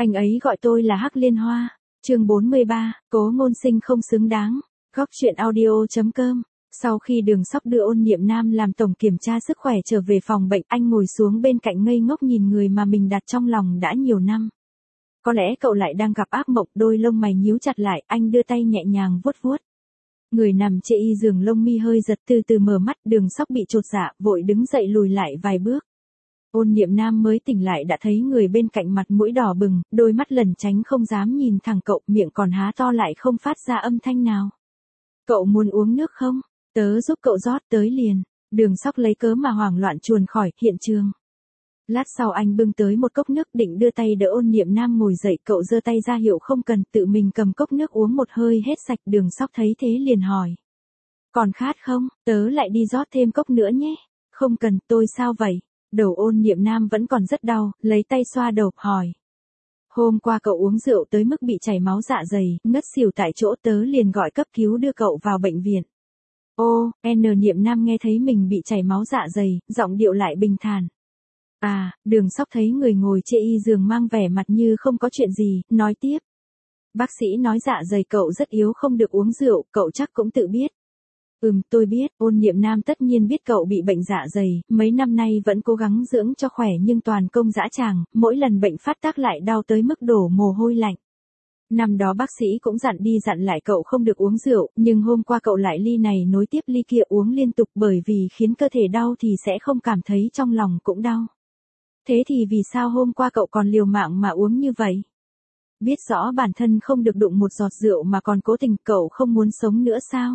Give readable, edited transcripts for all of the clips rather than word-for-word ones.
Anh ấy gọi tôi là Hắc Liên Hoa. Chương 43, Cố Ngôn Sinh không xứng đáng. Góc truyện audio.com. Sau khi Đường Sóc đưa Ôn Niệm Nam làm tổng kiểm tra sức khỏe trở về phòng bệnh, anh ngồi xuống bên cạnh ngây ngốc nhìn người mà mình đặt trong lòng đã nhiều năm. Có lẽ cậu lại đang gặp ác mộng, đôi lông mày nhíu chặt lại, anh đưa tay nhẹ nhàng vuốt vuốt. Người nằm chê y giường, lông mi hơi giật, từ từ mở mắt. Đường Sóc bị chột dạ, vội đứng dậy lùi lại vài bước. Ôn Niệm Nam mới tỉnh lại đã thấy người bên cạnh mặt mũi đỏ bừng, đôi mắt lẩn tránh không dám nhìn thẳng cậu, miệng còn há to lại không phát ra âm thanh nào. Cậu muốn uống nước không? Tớ giúp cậu rót tới liền. Đường Sóc lấy cớ mà hoảng loạn chuồn khỏi hiện trường. Lát sau anh bưng tới một cốc nước, định đưa tay đỡ Ôn Niệm Nam ngồi dậy, cậu giơ tay ra hiệu không cần, tự mình cầm cốc nước uống một hơi hết sạch. Đường Sóc thấy thế liền hỏi. Còn khát không? Tớ lại đi rót thêm cốc nữa nhé. Không cần, tôi sao vậy? Đầu Ôn Niệm Nam vẫn còn rất đau, lấy tay xoa đầu, hỏi. Hôm qua cậu uống rượu tới mức bị chảy máu dạ dày, ngất xỉu tại chỗ, tớ liền gọi cấp cứu đưa cậu vào bệnh viện. Ô, Niệm Nam nghe thấy mình bị chảy máu dạ dày, giọng điệu lại bình thản. À, Đường Sóc thấy người ngồi chê y giường mang vẻ mặt như không có chuyện gì, nói tiếp. Bác sĩ nói dạ dày cậu rất yếu, không được uống rượu, cậu chắc cũng tự biết. Tôi biết. Ôn Niệm Nam tất nhiên biết cậu bị bệnh dạ dày, mấy năm nay vẫn cố gắng dưỡng cho khỏe nhưng toàn công dã tràng, mỗi lần bệnh phát tác lại đau tới mức đổ mồ hôi lạnh. Năm đó bác sĩ cũng dặn đi dặn lại cậu không được uống rượu, nhưng hôm qua cậu lại ly này nối tiếp ly kia uống liên tục, bởi vì khiến cơ thể đau thì sẽ không cảm thấy trong lòng cũng đau. Thế thì vì sao hôm qua cậu còn liều mạng mà uống như vậy? Biết rõ bản thân không được đụng một giọt rượu mà còn cố tình, cậu không muốn sống nữa sao?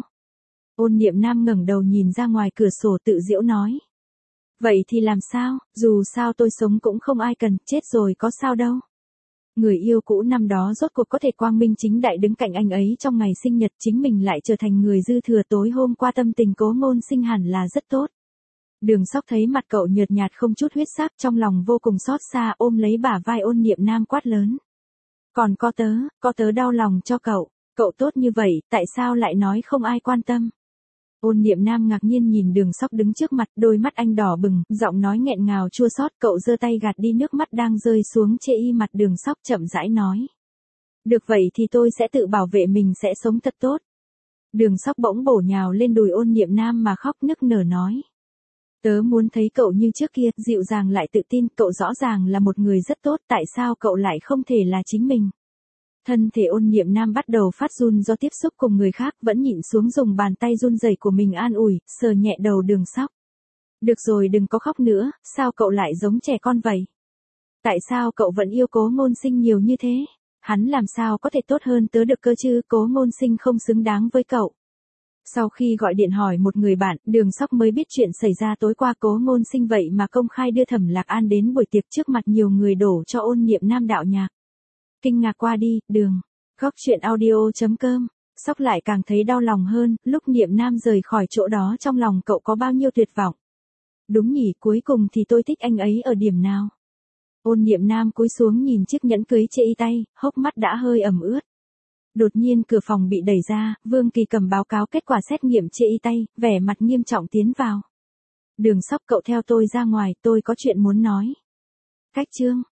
Ôn Niệm Nam ngẩng đầu nhìn ra ngoài cửa sổ tự giễu nói. Vậy thì làm sao, dù sao tôi sống cũng không ai cần, chết rồi có sao đâu. Người yêu cũ năm đó rốt cuộc có thể quang minh chính đại đứng cạnh anh ấy trong ngày sinh nhật, chính mình lại trở thành người dư thừa. Tối hôm qua tâm tình Cố Ngôn Sinh hẳn là rất tốt. Đường Sóc thấy mặt cậu nhợt nhạt không chút huyết sắc, trong lòng vô cùng xót xa, ôm lấy bả vai Ôn Niệm Nam quát lớn. Còn có tớ đau lòng cho cậu tốt như vậy, tại sao lại nói không ai quan tâm? Ôn Niệm Nam ngạc nhiên nhìn Đường Sóc đứng trước mặt, đôi mắt anh đỏ bừng, giọng nói nghẹn ngào chua xót. Cậu giơ tay gạt đi nước mắt đang rơi xuống chê y mặt Đường Sóc, chậm rãi nói. Được vậy thì tôi sẽ tự bảo vệ mình, sẽ sống thật tốt. Đường Sóc bỗng bổ nhào lên đùi Ôn Niệm Nam mà khóc nức nở nói. Tớ muốn thấy cậu như trước kia, dịu dàng lại tự tin, cậu rõ ràng là một người rất tốt, tại sao cậu lại không thể là chính mình? Thân thể Ôn Niệm Nam bắt đầu phát run do tiếp xúc cùng người khác, vẫn nhịn xuống dùng bàn tay run rẩy của mình an ủi, sờ nhẹ đầu Đường Sóc. Được rồi, đừng có khóc nữa, sao cậu lại giống trẻ con vậy? Tại sao cậu vẫn yêu Cố Ngôn Sinh nhiều như thế? Hắn làm sao có thể tốt hơn tớ được cơ chứ, Cố Ngôn Sinh không xứng đáng với cậu. Sau khi gọi điện hỏi một người bạn, Đường Sóc mới biết chuyện xảy ra tối qua. Cố Ngôn Sinh vậy mà công khai đưa Thẩm Lạc An đến buổi tiệc trước mặt nhiều người, đổ cho Ôn Niệm Nam đạo nhạc. Kinh ngạc qua đi, Đường. Góc truyện audio.com. Sóc lại càng thấy đau lòng hơn, lúc Niệm Nam rời khỏi chỗ đó trong lòng cậu có bao nhiêu tuyệt vọng. Đúng nhỉ, cuối cùng thì tôi thích anh ấy ở điểm nào? Ôn Niệm Nam cúi xuống nhìn chiếc nhẫn cưới chê y tay, hốc mắt đã hơi ẩm ướt. Đột nhiên cửa phòng bị đẩy ra, Vương Kỳ cầm báo cáo kết quả xét nghiệm chê y tay, vẻ mặt nghiêm trọng tiến vào. Đường Sóc, cậu theo tôi ra ngoài, tôi có chuyện muốn nói. Cách chương.